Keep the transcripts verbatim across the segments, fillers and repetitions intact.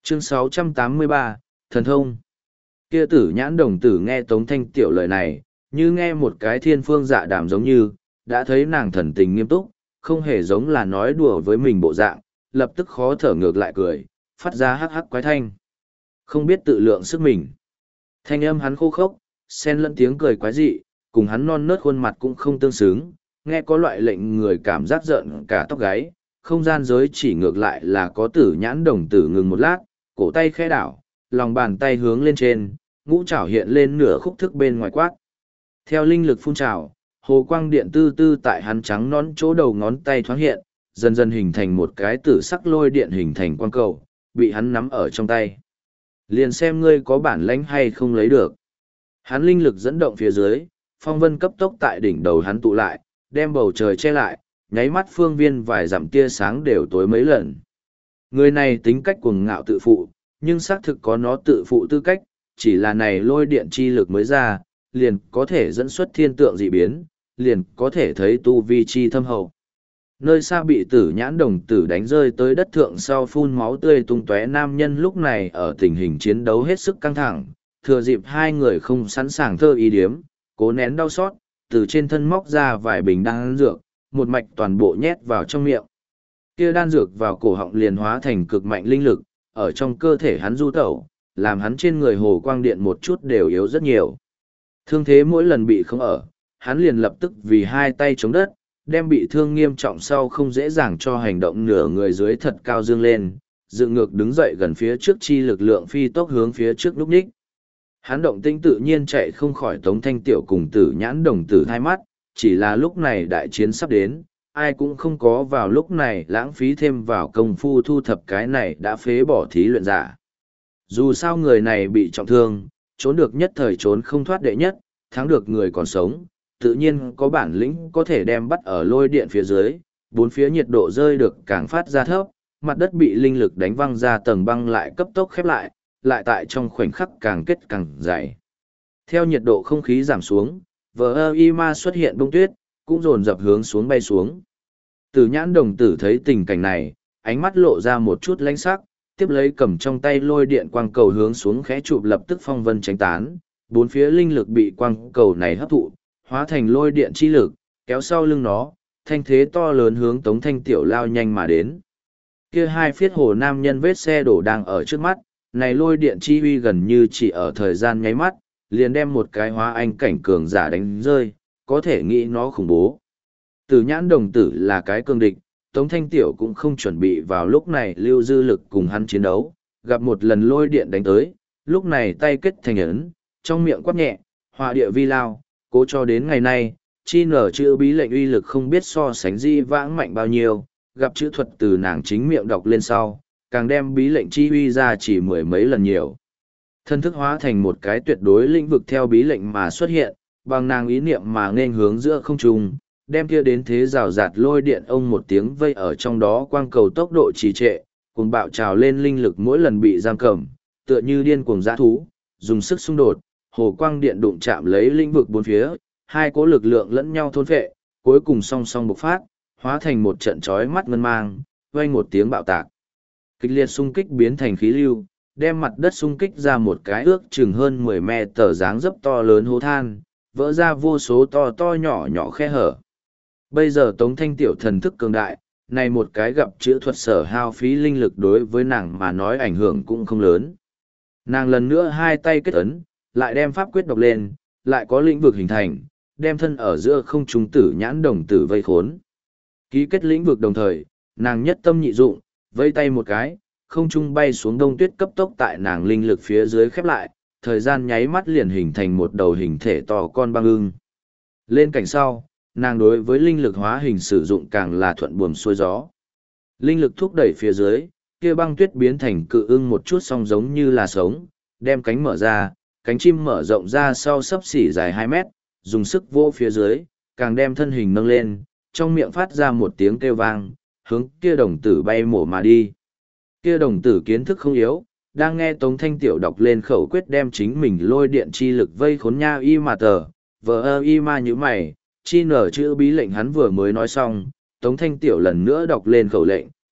Chương sáu trăm tám mươi ba, Thần Thông. Kia tử nhãn đồng tử nghe Tống Thanh Tiểu lời này, như nghe một cái thiên phương dạ đàm giống như, đã thấy nàng thần tình nghiêm túc, không hề giống là nói đùa với mình bộ dạng, lập tức khó thở ngược lại cười, phát ra hắc hắc quái thanh. Không biết tự lượng sức mình. Thanh âm hắn khô khốc, xen lẫn tiếng cười quái dị, cùng hắn non nớt khuôn mặt cũng không tương xứng, nghe có loại lệnh người cảm giác giận cả tóc gáy, không gian giới chỉ ngược lại là có tử nhãn đồng tử ngừng một lát, cổ tay khẽ đảo, lòng bàn tay hướng lên trên, ngũ trảo hiện lên nửa khúc thức bên ngoài quát. Theo linh lực phun trào, hồ quang điện tư tư tại hắn trắng nón chỗ đầu ngón tay thoáng hiện, dần dần hình thành một cái tử sắc lôi điện hình thành quang cầu, bị hắn nắm ở trong tay. Liền xem ngươi có bản lãnh hay không lấy được. Hắn linh lực dẫn động phía dưới, phong vân cấp tốc tại đỉnh đầu hắn tụ lại, đem bầu trời che lại, nháy mắt phương viên vài dặm tia sáng đều tối mấy lần. Người này tính cách cuồng ngạo tự phụ, nhưng xác thực có nó tự phụ tư cách, chỉ là này lôi điện chi lực mới ra, liền có thể dẫn xuất thiên tượng dị biến, liền có thể thấy tu vi chi thâm hậu. Nơi xa bị tử nhãn đồng tử đánh rơi tới đất thượng sau phun máu tươi tung tóe nam nhân lúc này ở tình hình chiến đấu hết sức căng thẳng, thừa dịp hai người không sẵn sàng thơ ý điếm, cố nén đau xót, từ trên thân móc ra vài bình đan dược, một mạch toàn bộ nhét vào trong miệng. Kia đan dược vào cổ họng liền hóa thành cực mạnh linh lực, ở trong cơ thể hắn du tẩu, làm hắn trên người hồ quang điện một chút đều yếu rất nhiều. Thương thế mỗi lần bị không ở, hắn liền lập tức vì hai tay chống đất, đem bị thương nghiêm trọng sau không dễ dàng cho hành động nửa người dưới thật cao dương lên, dựng ngược đứng dậy gần phía trước chi lực lượng phi tốc hướng phía trước lúc ních. Hắn động tinh tự nhiên chạy không khỏi Tống Thanh Tiểu cùng tử nhãn đồng tử hai mắt, chỉ là lúc này đại chiến sắp đến, ai cũng không có vào lúc này lãng phí thêm vào công phu thu thập cái này đã phế bỏ thí luyện giả. Dù sao người này bị trọng thương, trốn được nhất thời trốn không thoát đệ nhất, thắng được người còn sống, tự nhiên có bản lĩnh có thể đem bắt ở lôi điện phía dưới, bốn phía nhiệt độ rơi được càng phát ra thấp, mặt đất bị linh lực đánh văng ra tầng băng lại cấp tốc khép lại, lại tại trong khoảnh khắc càng kết càng dày. Theo nhiệt độ không khí giảm xuống, vờ ơ y ma xuất hiện bông tuyết, cũng dồn dập hướng xuống bay xuống. Tử nhãn đồng tử thấy tình cảnh này, ánh mắt lộ ra một chút lánh sắc, tiếp lấy cầm trong tay lôi điện quang cầu hướng xuống khẽ chụp lập tức phong vân tránh tán, bốn phía linh lực bị quang cầu này hấp thụ, hóa thành lôi điện chi lực, kéo sau lưng nó, thanh thế to lớn hướng Tống Thanh Tiểu lao nhanh mà đến. Kia hai phiết hồ nam nhân vết xe đổ đang ở trước mắt, này lôi điện chi uy gần như chỉ ở thời gian nháy mắt, liền đem một cái hóa anh cảnh cường giả đánh rơi, có thể nghĩ nó khủng bố. Tử nhãn đồng tử là cái cương địch, Tống Thanh Tiểu cũng không chuẩn bị vào lúc này lưu dư lực cùng hắn chiến đấu, gặp một lần lôi điện đánh tới, lúc này tay kết thành ấn, trong miệng quát nhẹ, hỏa địa vi lao, cố cho đến ngày nay, chi nở chữ bí lệnh uy lực không biết so sánh di vãng mạnh bao nhiêu, gặp chữ thuật từ nàng chính miệng đọc lên sau, càng đem bí lệnh chi uy ra chỉ mười mấy lần nhiều. Thân thức hóa thành một cái tuyệt đối lĩnh vực theo bí lệnh mà xuất hiện, bằng nàng ý niệm mà nên hướng giữa không trung, đem kia đến thế rào rạt lôi điện ông một tiếng vây ở trong đó quang cầu tốc độ trì trệ, cùng bạo trào lên linh lực mỗi lần bị giam cầm, tựa như điên cuồng dã thú, dùng sức xung đột, hồ quang điện đụng chạm lấy lĩnh vực bốn phía, hai cỗ lực lượng lẫn nhau thôn phệ, cuối cùng song song bộc phát, hóa thành một trận chói mắt ngân mang, vang một tiếng bạo tạc. Kịch liệt xung kích biến thành khí lưu, đem mặt đất xung kích ra một cái ước chừng hơn mười mét tờ dáng dấp to lớn hố than, vỡ ra vô số to to nhỏ nhỏ khe hở. Bây giờ Tống Thanh Tiểu thần thức cường đại, này một cái gặp chữ thuật sở hao phí linh lực đối với nàng mà nói ảnh hưởng cũng không lớn. Nàng lần nữa hai tay kết ấn, lại đem pháp quyết đọc lên, lại có lĩnh vực hình thành, đem thân ở giữa không trung tử nhãn đồng tử vây khốn. Ký kết lĩnh vực đồng thời, nàng nhất tâm nhị dụng, vây tay một cái, không trung bay xuống đông tuyết cấp tốc tại nàng linh lực phía dưới khép lại, thời gian nháy mắt liền hình thành một đầu hình thể to con băng ưng. Lên cảnh sau, nàng đối với linh lực hóa hình sử dụng càng là thuận buồm xuôi gió. Linh lực thúc đẩy phía dưới, kia băng tuyết biến thành cự ưng một chút song giống như là sống, đem cánh mở ra, cánh chim mở rộng ra sau sấp xỉ dài hai mét, dùng sức vô phía dưới, càng đem thân hình nâng lên, trong miệng phát ra một tiếng kêu vang, hướng kia đồng tử bay mổ mà đi. Kia đồng tử kiến thức không yếu, đang nghe Tống Thanh Tiểu đọc lên khẩu quyết đem chính mình lôi điện chi lực vây khốn nha y mà tờ, vờ ơ y ma như mày, chi nở chữ bí lệnh hắn vừa mới nói xong, Tống Thanh Tiểu lần nữa đọc lên khẩu lệnh,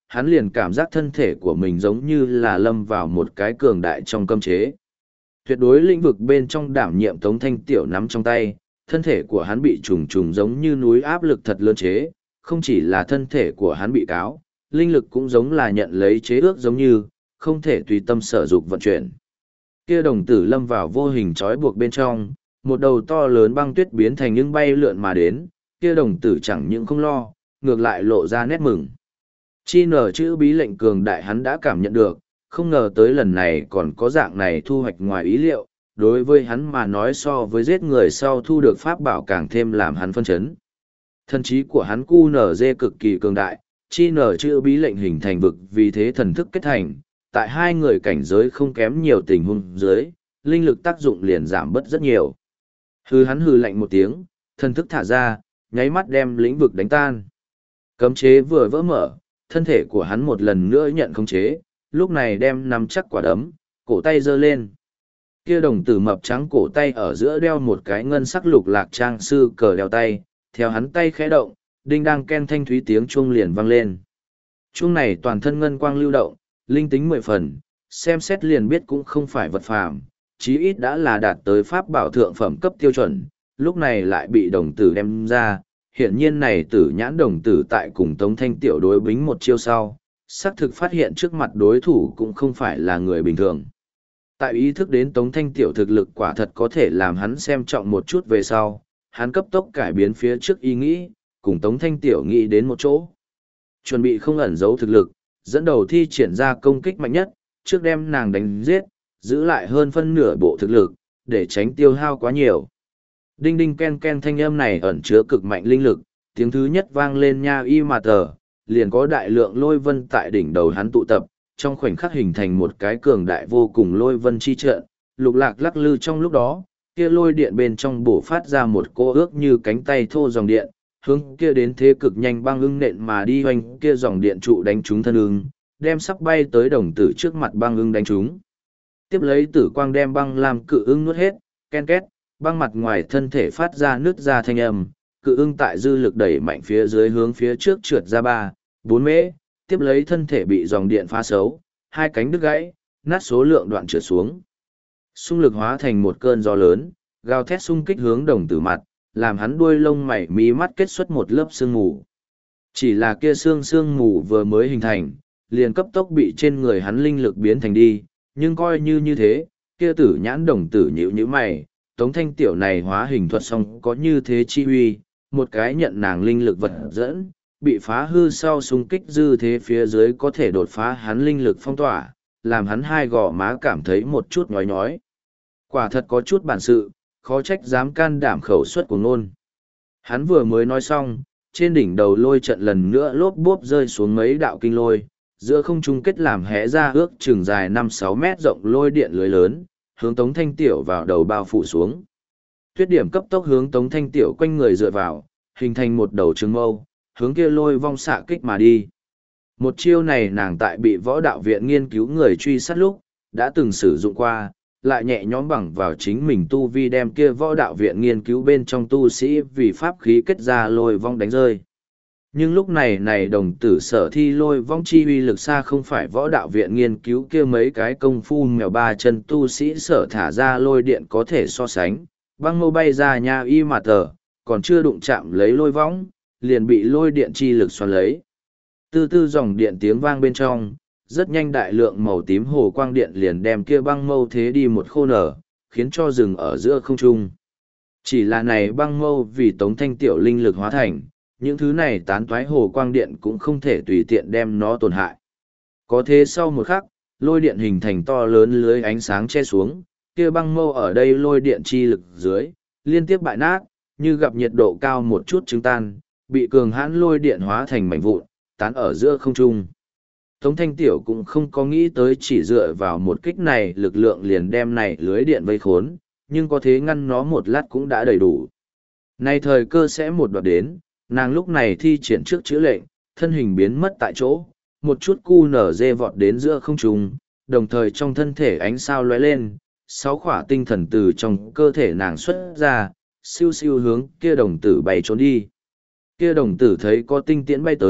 hắn liền cảm giác thân thể của mình giống như là lâm vào một cái cường đại trong cấm chế. Tuyệt đối lĩnh vực bên trong đảm nhiệm Tống Thanh Tiểu nắm trong tay, thân thể của hắn bị trùng trùng giống như núi áp lực thật lớn chế, không chỉ là thân thể của hắn bị cáo, linh lực cũng giống là nhận lấy chế ước giống như, không thể tùy tâm sở dục vận chuyển. Kia đồng tử lâm vào vô hình trói buộc bên trong, một đầu to lớn băng tuyết biến thành những bay lượn mà đến, kia đồng tử chẳng những không lo, ngược lại lộ ra nét mừng. Chi nở chữ bí lệnh cường đại hắn đã cảm nhận được, không ngờ tới lần này còn có dạng này thu hoạch ngoài ý liệu, đối với hắn mà nói so với giết người sau thu được pháp bảo càng thêm làm hắn phân chấn. Thần trí của hắn cu nở dê cực kỳ cường đại, chi nở chữ bí lệnh hình thành vực vì thế thần thức kết thành, tại hai người cảnh giới không kém nhiều tình huống dưới, linh lực tác dụng liền giảm bớt rất nhiều. Hư hắn hư lạnh một tiếng, thần thức thả ra, nháy mắt đem lĩnh vực đánh tan. Cấm chế vừa vỡ mở, thân thể của hắn một lần nữa nhận khống chế, lúc này đem nắm chắc quả đấm, cổ tay giơ lên. Kia đồng tử mập trắng cổ tay ở giữa đeo một cái ngân sắc lục lạc trang sư cờ đeo tay, theo hắn tay khẽ động, đinh đang ken thanh thúy tiếng chuông liền vang lên. Chuông này toàn thân ngân quang lưu động, linh tính mười phần, xem xét liền biết cũng không phải vật phàm, chí ít đã là đạt tới pháp bảo thượng phẩm cấp tiêu chuẩn, lúc này lại bị đồng tử đem ra. Hiển nhiên này tử nhãn đồng tử tại cùng Tống Thanh Tiểu đối bính một chiêu sau, xác thực phát hiện trước mặt đối thủ cũng không phải là người bình thường. Tại ý thức đến Tống Thanh Tiểu thực lực quả thật có thể làm hắn xem trọng một chút về sau, hắn cấp tốc cải biến phía trước ý nghĩ, cùng Tống Thanh Tiểu nghĩ đến một chỗ. Chuẩn bị không ẩn giấu thực lực, dẫn đầu thi triển ra công kích mạnh nhất, trước đem nàng đánh giết, giữ lại hơn phân nửa bộ thực lực, để tránh tiêu hao quá nhiều. Đinh đinh ken ken thanh âm này ẩn chứa cực mạnh linh lực, tiếng thứ nhất vang lên nha y mà tờ, liền có đại lượng lôi vân tại đỉnh đầu hắn tụ tập, trong khoảnh khắc hình thành một cái cường đại vô cùng lôi vân chi trận, lục lạc lắc lư trong lúc đó, kia lôi điện bên trong bổ phát ra một cô ước như cánh tay thô dòng điện, hướng kia đến thế cực nhanh băng ưng nện mà đi hoành kia dòng điện trụ đánh trúng thân ưng, đem sắp bay tới đồng tử trước mặt băng ưng đánh trúng. Tiếp lấy tử quang đem băng làm cự ưng nuốt hết, ken két, băng mặt ngoài thân thể phát ra nước ra thanh âm, cự ưng tại dư lực đẩy mạnh phía dưới hướng phía trước trượt ra ba, bốn mễ, tiếp lấy thân thể bị dòng điện phá xấu, hai cánh đứt gãy, nát số lượng đoạn trượt xuống. Xung lực hóa thành một cơn gió lớn, gào thét xung kích hướng đồng tử mặt, làm hắn đuôi lông mày mí mắt kết xuất một lớp sương mù. Chỉ là kia sương sương mù vừa mới hình thành, liền cấp tốc bị trên người hắn linh lực biến thành đi, nhưng coi như như thế, kia tử nhãn đồng tử nhíu nhíu mày, Tống Thanh Tiểu này hóa hình thuật xong có như thế chi huy, một cái nhận nàng linh lực vật dẫn, bị phá hư sau xung kích dư thế phía dưới có thể đột phá hắn linh lực phong tỏa, làm hắn hai gò má cảm thấy một chút nhói nhói. Quả thật có chút bản sự, khó trách dám can đảm khẩu suất của ngôn. Hắn vừa mới nói xong, trên đỉnh đầu lôi trận lần nữa lốp bốp rơi xuống mấy đạo kinh lôi, giữa không trung kết làm hẽ ra ước chừng dài năm sáu mét rộng lôi điện lưới lớn, hướng Tống Thanh Tiểu vào đầu bao phủ xuống. Tuyết điểm cấp tốc hướng Tống Thanh Tiểu quanh người dựa vào, hình thành một đầu trường mâu, hướng kia lôi vong xạ kích mà đi. Một chiêu này nàng tại bị võ đạo viện nghiên cứu người truy sát lúc, đã từng sử dụng qua, lại nhẹ nhõm bằng vào chính mình tu vi đem kia võ đạo viện nghiên cứu bên trong tu sĩ vì pháp khí kết ra lôi vong đánh rơi. Nhưng lúc này này đồng tử sở thi lôi vong chi uy lực xa không phải võ đạo viện nghiên cứu kia mấy cái công phu mèo ba chân tu sĩ sở thả ra lôi điện có thể so sánh, băng mâu bay ra nha y mà tờ, còn chưa đụng chạm lấy lôi vong, liền bị lôi điện chi lực xoắn lấy. Tư tư dòng điện tiếng vang bên trong, rất nhanh đại lượng màu tím hồ quang điện liền đem kia băng mâu thế đi một khô nở, khiến cho rừng ở giữa không trung. Chỉ là này băng mâu vì Tống Thanh Tiểu linh lực hóa thành, những thứ này tán toái hồ quang điện cũng không thể tùy tiện đem nó tổn hại. Có thế sau một khắc, lôi điện hình thành to lớn lưới ánh sáng che xuống, kia băng mâu ở đây lôi điện chi lực dưới, liên tiếp bại nát, như gặp nhiệt độ cao một chút trứng tan, bị cường hãn lôi điện hóa thành mảnh vụn, tán ở giữa không trung. Tống Thanh Tiểu cũng không có nghĩ tới chỉ dựa vào một kích này lực lượng liền đem này lưới điện vây khốn, nhưng có thế ngăn nó một lát cũng đã đầy đủ. Nay thời cơ sẽ một đoạt đến, nàng lúc này thi triển trước chữ lệnh, thân hình biến mất tại chỗ, một chút cu nở dê vọt đến giữa không trung, đồng thời trong thân thể ánh sao lóe lên, sáu khỏa tinh thần từ trong cơ thể nàng xuất ra, siêu siêu hướng kia đồng tử bay trốn đi. Kia đồng tử thấy có tinh tiễn bay tới,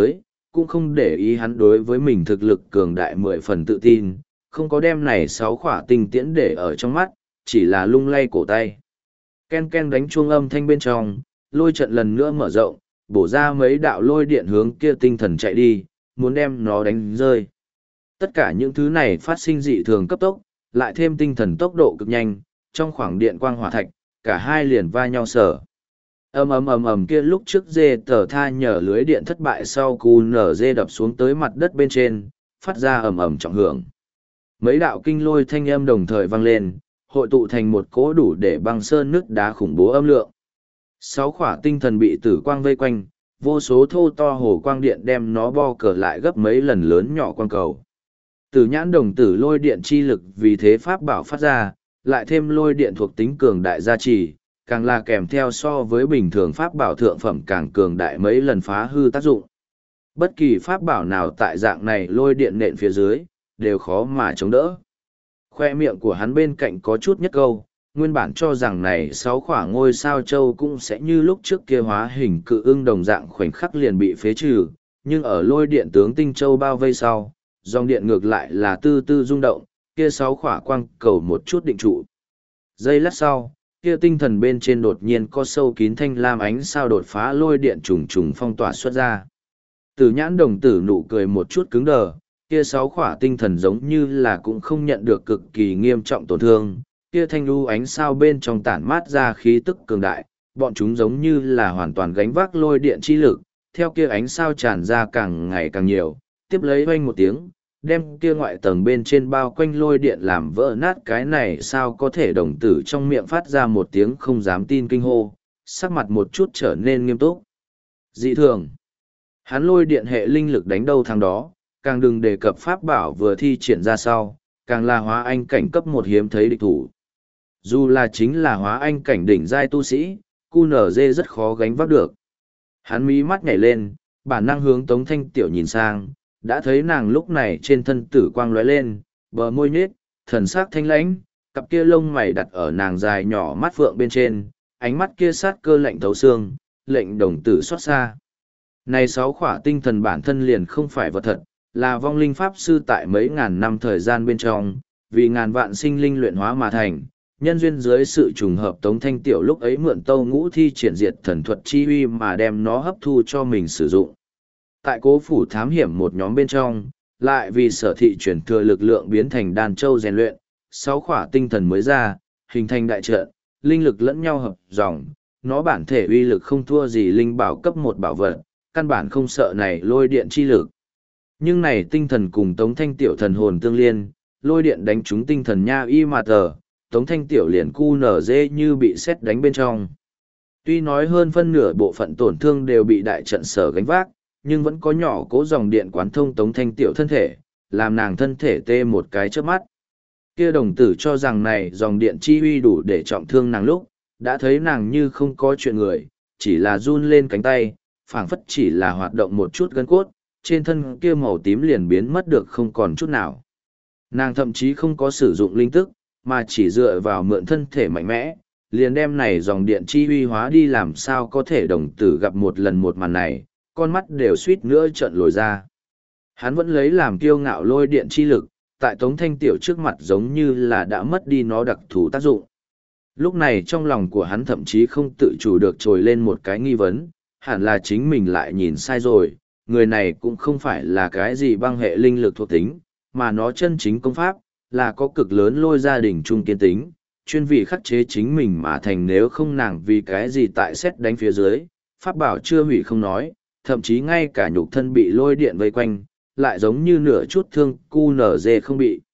cũng không để ý hắn đối với mình thực lực cường đại mười phần tự tin, không có đem này sáu khỏa tinh tiễn để ở trong mắt, chỉ là lung lay cổ tay. Ken ken đánh chuông âm thanh bên trong, lôi trận lần nữa mở rộng, bổ ra mấy đạo lôi điện hướng kia tinh thần chạy đi, muốn đem nó đánh rơi. Tất cả những thứ này phát sinh dị thường cấp tốc, lại thêm tinh thần tốc độ cực nhanh, trong khoảng điện quang hỏa thạch, cả hai liền va nhau sở. Ầm ầm ầm ầm kia lúc trước dê tờ tha nhờ lưới điện thất bại sau cú nở dê đập xuống tới mặt đất bên trên, phát ra ầm ầm trọng hưởng. Mấy đạo kinh lôi thanh âm đồng thời vang lên, hội tụ thành một cỗ đủ để băng sơn nước đá khủng bố âm lượng. Sáu khỏa tinh thần bị tử quang vây quanh, vô số thô to hồ quang điện đem nó bo cờ lại gấp mấy lần lớn nhỏ quang cầu. Tử nhãn đồng tử lôi điện chi lực vì thế pháp bảo phát ra, lại thêm lôi điện thuộc tính cường đại gia trì, càng là kèm theo so với bình thường pháp bảo thượng phẩm càng cường đại mấy lần phá hư tác dụng. Bất kỳ pháp bảo nào tại dạng này lôi điện nện phía dưới, đều khó mà chống đỡ. Khoe miệng của hắn bên cạnh có chút nhất câu, nguyên bản cho rằng này sáu khỏa ngôi sao châu cũng sẽ như lúc trước kia hóa hình cự ưng đồng dạng khoảnh khắc liền bị phế trừ, nhưng ở lôi điện tướng tinh châu bao vây sau, dòng điện ngược lại là tư tư rung động, kia sáu khỏa quang cầu một chút định trụ. Giây lát sau, kia tinh thần bên trên đột nhiên có sâu kín thanh lam ánh sao đột phá lôi điện trùng trùng phong tỏa xuất ra. Tử nhãn đồng tử nụ cười một chút cứng đờ, kia sáu khỏa tinh thần giống như là cũng không nhận được cực kỳ nghiêm trọng tổn thương, kia thanh lưu ánh sao bên trong tản mát ra khí tức cường đại, bọn chúng giống như là hoàn toàn gánh vác lôi điện chi lực, theo kia ánh sao tràn ra càng ngày càng nhiều, tiếp lấy oanh một tiếng, đem kia ngoại tầng bên trên bao quanh lôi điện làm vỡ nát. Cái này sao có thể? Đồng tử trong miệng phát ra một tiếng không dám tin kinh hô, sắc mặt một chút trở nên nghiêm túc. Dị thường. Hắn lôi điện hệ linh lực đánh đâu thằng đó, càng đừng đề cập pháp bảo vừa thi triển ra sau, càng là hóa anh cảnh cấp một hiếm thấy địch thủ. Dù là chính là hóa anh cảnh đỉnh giai tu sĩ, cu nở dê rất khó gánh vác được. Hắn mí mắt nhảy lên, bản năng hướng Tống Thanh Tiểu nhìn sang, đã thấy nàng lúc này trên thân tử quang lóe lên, bờ môi nhếch, thần sắc thanh lãnh, cặp kia lông mày đặt ở nàng dài nhỏ mắt phượng bên trên, ánh mắt kia sát cơ lạnh thấu xương, lệnh đồng tử xót xa. Này sáu khỏa tinh thần bản thân liền không phải vật thật, là vong linh pháp sư tại mấy ngàn năm thời gian bên trong, vì ngàn vạn sinh linh luyện hóa mà thành, nhân duyên dưới sự trùng hợp Tống Thanh Tiểu lúc ấy mượn tâu ngũ thi triển diệt thần thuật chi uy mà đem nó hấp thu cho mình sử dụng. Tại cố phủ thám hiểm một nhóm bên trong, lại vì sở thị chuyển thừa lực lượng biến thành đàn châu rèn luyện, sáu khỏa tinh thần mới ra, hình thành đại trận, linh lực lẫn nhau hợp dòng, nó bản thể uy lực không thua gì linh bảo cấp một bảo vật, căn bản không sợ này lôi điện chi lực. Nhưng này tinh thần cùng Tống Thanh Tiểu thần hồn tương liên, lôi điện đánh trúng tinh thần nha y mà tờ, Tống Thanh Tiểu liền cu nở dê như bị sét đánh bên trong. Tuy nói hơn phân nửa bộ phận tổn thương đều bị đại trận sở gánh vác, nhưng vẫn có nhỏ cố dòng điện quán thông Tống Thanh Tiểu thân thể, làm nàng thân thể tê một cái trước mắt. Kia đồng tử cho rằng này dòng điện chi uy đủ để trọng thương nàng lúc, đã thấy nàng như không có chuyện người, chỉ là run lên cánh tay, phảng phất chỉ là hoạt động một chút gân cốt, trên thân kia màu tím liền biến mất được không còn chút nào. Nàng thậm chí không có sử dụng linh tức, mà chỉ dựa vào mượn thân thể mạnh mẽ, liền đem này dòng điện chi uy hóa đi. Làm sao có thể? Đồng tử gặp một lần một màn này, con mắt đều suýt nữa trợn lồi ra. Hắn vẫn lấy làm kiêu ngạo lôi điện chi lực, tại Tống Thanh Tiểu trước mặt giống như là đã mất đi nó đặc thù tác dụng. Lúc này trong lòng của hắn thậm chí không tự chủ được trồi lên một cái nghi vấn, hẳn là chính mình lại nhìn sai rồi, người này cũng không phải là cái gì băng hệ linh lực thuộc tính, mà nó chân chính công pháp, là có cực lớn lôi gia đình trung kiên tính, chuyên vì khắc chế chính mình mà thành. Nếu không nàng vì cái gì tại xét đánh phía dưới, pháp bảo chưa hủy không nói, thậm chí ngay cả nhục thân bị lôi điện vây quanh, lại giống như nửa chút thương cu nở dê không bị.